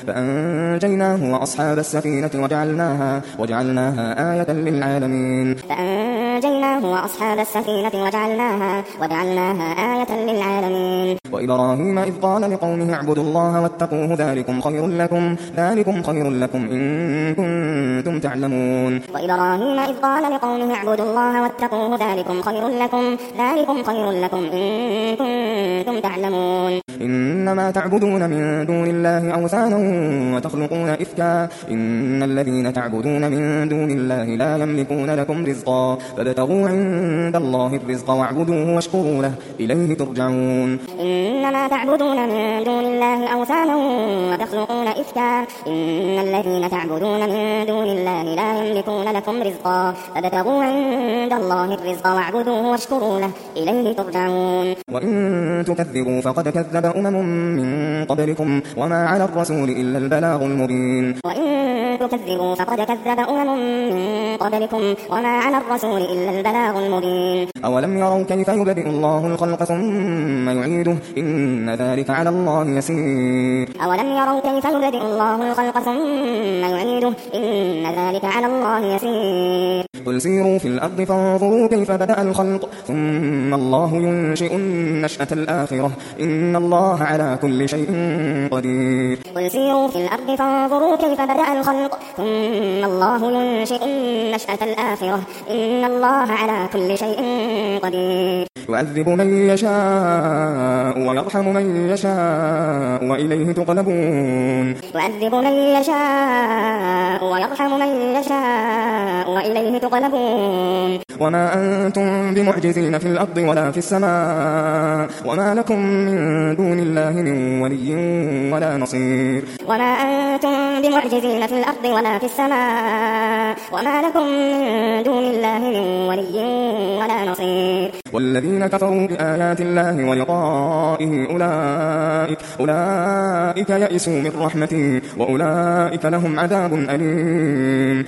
فأنجيناه وأصحاب السفينة وجعلناها آية للعالمين. وإبراهيم إذ قال لقومه اعبدوا الله واتقوه ذلكم خير لكم إن كنتم تعلمون. إنما تعبدون من دون الله أوثانا وتخلقون إفكا إن الذين تعبدون من دون الله لا يملكون لكم رزقا فابتغوا عند الله الرزق واعبدوه واشكروا له إليه ترجعون. إنما تعبدون من دون الله أوثانا وتخلقون إفكا إن الذين تعبدون من دون الله لا يملكون لكم رزقا فابتغوا عند الله الرزق واعبدوه واشكروا له إليه ترجعون. وإن تكذبوا فقد كذب أمم من قبلكم وما على الرسول إلا البلاغ المبين. أولم يروا كيف يبدئ الله الخلق ثم يعيده إن ذلك على الله يسير. قل سيروا في الأرض فانظروا كيف بدأ الخلق ثم الله ينشئ النشأة الآخرة إن الله على كل شيء قدير. يعذب من يشاء ويرحم من يشاء وإليه تقلبون. وما أنتم بمعجزين في الأرض ولا في السماء وما لكم من دون الله من ولي ولا نصير. والذين كفروا بآيات الله ولقائه أولئك يئسوا من رحمتي وأولئك لهم عذاب أليم.